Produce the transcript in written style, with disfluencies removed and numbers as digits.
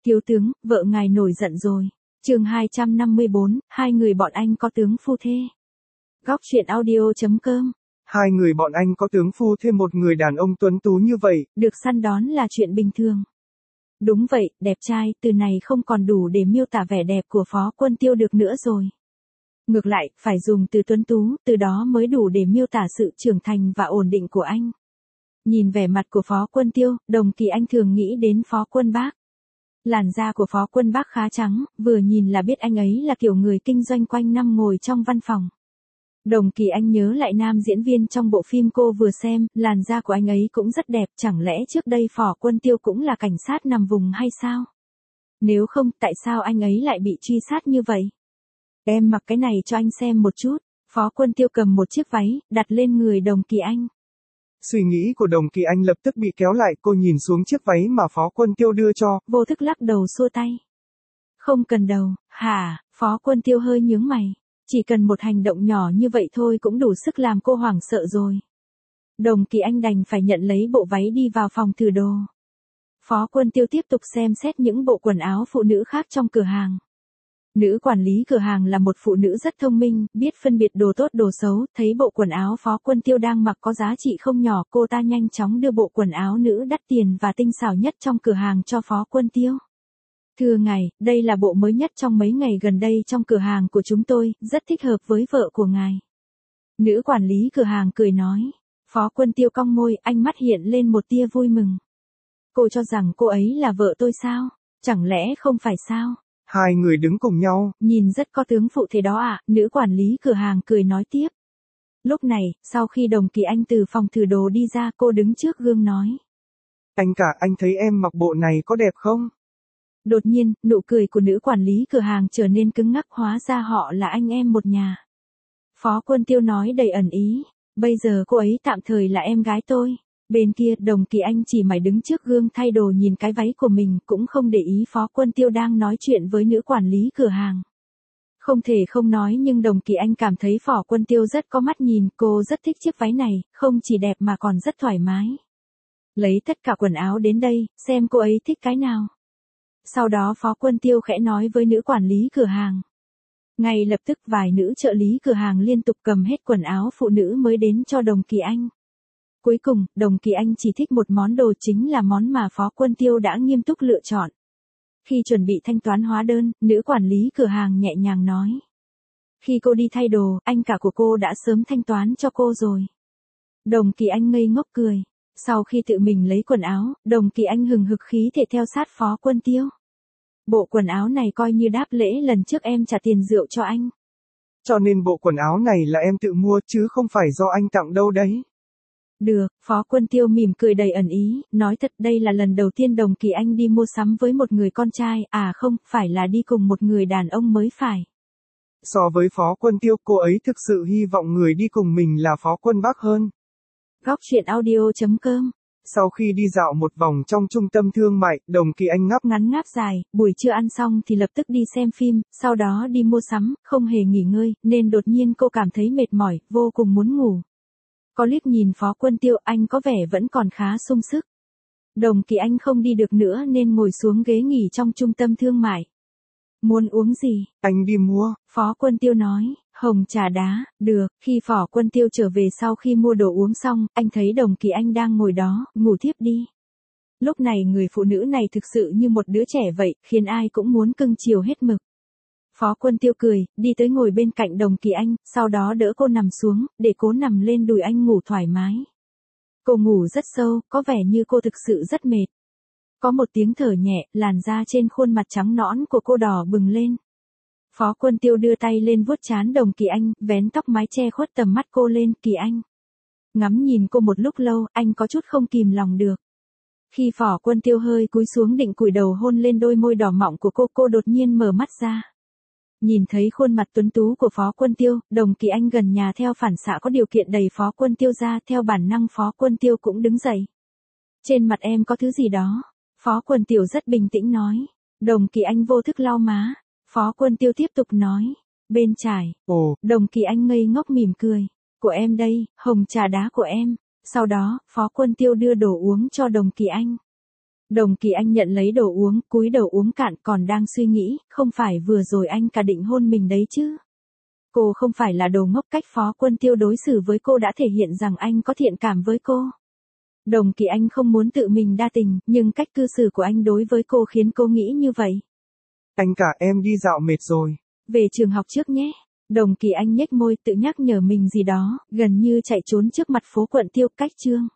Thiếu tướng, vợ ngài nổi giận rồi. Chương 254, hai người bọn anh có tướng phu thê. Góc truyện audio.com. Hai người bọn anh có tướng phu thêm một người đàn ông tuấn tú như vậy. Được săn đón là chuyện bình thường. Đúng vậy, đẹp trai, từ này không còn đủ để miêu tả vẻ đẹp của Phó Quân Tiêu được nữa rồi. Ngược lại, phải dùng từ tuấn tú, từ đó mới đủ để miêu tả sự trưởng thành và ổn định của anh. Nhìn vẻ mặt của Phó Quân Tiêu, Đồng Kỳ Anh thường nghĩ đến Phó Quân Bác. Làn da của Phó Quân Bác khá trắng, vừa nhìn là biết anh ấy là kiểu người kinh doanh quanh năm ngồi trong văn phòng. Đồng Kỳ Anh nhớ lại nam diễn viên trong bộ phim cô vừa xem, làn da của anh ấy cũng rất đẹp, chẳng lẽ trước đây Phó Quân Tiêu cũng là cảnh sát nằm vùng hay sao? Nếu không, tại sao anh ấy lại bị truy sát như vậy? Em mặc cái này cho anh xem một chút. Phó Quân Tiêu cầm một chiếc váy, đặt lên người Đồng Kỳ Anh. Suy nghĩ của Đồng Kỳ Anh lập tức bị kéo lại, cô nhìn xuống chiếc váy mà Phó Quân Tiêu đưa cho. Vô thức lắc đầu xua tay. Không cần đâu, hả? Phó Quân Tiêu hơi nhướng mày. Chỉ cần một hành động nhỏ như vậy thôi cũng đủ sức làm cô hoảng sợ rồi. Đồng Kỳ Anh đành phải nhận lấy bộ váy đi vào phòng thử đồ. Phó Quân Tiêu tiếp tục xem xét những bộ quần áo phụ nữ khác trong cửa hàng. Nữ quản lý cửa hàng là một phụ nữ rất thông minh, biết phân biệt đồ tốt đồ xấu, thấy bộ quần áo Phó Quân Tiêu đang mặc có giá trị không nhỏ, cô ta nhanh chóng đưa bộ quần áo nữ đắt tiền và tinh xảo nhất trong cửa hàng cho Phó Quân Tiêu. Thưa ngài, đây là bộ mới nhất trong mấy ngày gần đây trong cửa hàng của chúng tôi, rất thích hợp với vợ của ngài. Nữ quản lý cửa hàng cười nói. Phó Quân Tiêu cong môi, ánh mắt hiện lên một tia vui mừng. Cô cho rằng cô ấy là vợ tôi sao? Chẳng lẽ không phải sao? Hai người đứng cùng nhau. Nhìn rất có tướng phụ thế đó ạ, nữ quản lý cửa hàng cười nói tiếp. Lúc này, sau khi Đồng Kỳ Anh từ phòng thử đồ đi ra, cô đứng trước gương nói. Anh cả, anh thấy em mặc bộ này có đẹp không? Đột nhiên, nụ cười của nữ quản lý cửa hàng trở nên cứng ngắc, hóa ra họ là anh em một nhà. Phó Quân Tiêu nói đầy ẩn ý, bây giờ cô ấy tạm thời là em gái tôi. Bên kia, Đồng Kỳ Anh chỉ mải đứng trước gương thay đồ nhìn cái váy của mình, cũng không để ý Phó Quân Tiêu đang nói chuyện với nữ quản lý cửa hàng. Không thể không nói nhưng Đồng Kỳ Anh cảm thấy Phó Quân Tiêu rất có mắt nhìn, cô rất thích chiếc váy này, không chỉ đẹp mà còn rất thoải mái. Lấy tất cả quần áo đến đây, xem cô ấy thích cái nào. Sau đó Phó Quân Tiêu khẽ nói với nữ quản lý cửa hàng. Ngay lập tức vài nữ trợ lý cửa hàng liên tục cầm hết quần áo phụ nữ mới đến cho Đồng Kỳ Anh. Cuối cùng, Đồng Kỳ Anh chỉ thích một món đồ, chính là món mà Phó Quân Tiêu đã nghiêm túc lựa chọn. Khi chuẩn bị thanh toán hóa đơn, nữ quản lý cửa hàng nhẹ nhàng nói. Khi cô đi thay đồ, anh cả của cô đã sớm thanh toán cho cô rồi. Đồng Kỳ Anh ngây ngốc cười. Sau khi tự mình lấy quần áo, Đồng Kỳ Anh hừng hực khí thể theo sát Phó Quân Tiêu. Bộ quần áo này coi như đáp lễ lần trước em trả tiền rượu cho anh. Cho nên bộ quần áo này là em tự mua chứ không phải do anh tặng đâu đấy. Được, Phó Quân Tiêu mỉm cười đầy ẩn ý, nói thật đây là lần đầu tiên Đồng Kỳ Anh đi mua sắm với một người con trai, à không, phải là đi cùng một người đàn ông mới phải. So với Phó Quân Tiêu, cô ấy thực sự hy vọng người đi cùng mình là Phó Quân Bác hơn. Góc truyện audio.com. Sau khi đi dạo một vòng trong trung tâm thương mại, Đồng Kỳ Anh ngáp ngắn ngáp dài, buổi trưa ăn xong thì lập tức đi xem phim, sau đó đi mua sắm, không hề nghỉ ngơi, nên đột nhiên cô cảm thấy mệt mỏi, vô cùng muốn ngủ. Có liếc nhìn Phó Quân Tiêu, anh có vẻ vẫn còn khá sung sức. Đồng Kỳ Anh không đi được nữa nên ngồi xuống ghế nghỉ trong trung tâm thương mại. Muốn uống gì? Anh đi mua. Phó Quân Tiêu nói, hồng trà đá, được. Khi Phó Quân Tiêu trở về sau khi mua đồ uống xong, anh thấy Đồng Kỳ Anh đang ngồi đó, ngủ thiếp đi. Lúc này người phụ nữ này thực sự như một đứa trẻ vậy, khiến ai cũng muốn cưng chiều hết mực. Phó Quân Tiêu cười, đi tới ngồi bên cạnh Đồng Kỳ Anh, sau đó đỡ cô nằm xuống, để cô nằm lên đùi anh ngủ thoải mái. Cô ngủ rất sâu, có vẻ như cô thực sự rất mệt. Có một tiếng thở nhẹ, làn da trên khuôn mặt trắng nõn của cô đỏ bừng lên. Phó Quân Tiêu đưa tay lên vuốt trán Đồng Kỳ Anh, vén tóc mái che khuất tầm mắt cô lên. Kỳ Anh ngắm nhìn cô một lúc lâu, anh có chút không kìm lòng được. Khi Phó Quân Tiêu hơi cúi xuống định cúi đầu hôn lên đôi môi đỏ mọng của cô đột nhiên mở mắt ra. Nhìn thấy khuôn mặt tuấn tú của Phó Quân Tiêu, Đồng Kỳ Anh gần nhà theo phản xạ có điều kiện đẩy Phó Quân Tiêu ra, theo bản năng Phó Quân Tiêu cũng đứng dậy. Trên mặt em có thứ gì đó. Phó Quân Tiêu rất bình tĩnh nói. Đồng Kỳ Anh vô thức lau má. Phó Quân Tiêu tiếp tục nói. Bên trái. Ồ. Đồng Kỳ Anh ngây ngốc mỉm cười. Của em đây, hồng trà đá của em. Sau đó, Phó Quân Tiêu đưa đồ uống cho Đồng Kỳ Anh. Đồng Kỳ Anh nhận lấy đồ uống, cúi đầu uống cạn, còn đang suy nghĩ, không phải vừa rồi anh cả định hôn mình đấy chứ. Cô không phải là đồ ngốc, cách Phó Quân Tiêu đối xử với cô đã thể hiện rằng anh có thiện cảm với cô. Đồng Kỳ Anh không muốn tự mình đa tình, nhưng cách cư xử của anh đối với cô khiến cô nghĩ như vậy. Anh cả, em đi dạo mệt rồi. Về trường học trước nhé. Đồng Kỳ Anh nhếch môi tự nhắc nhở mình gì đó, gần như chạy trốn trước mặt Phố Quận Tiêu. Cách chương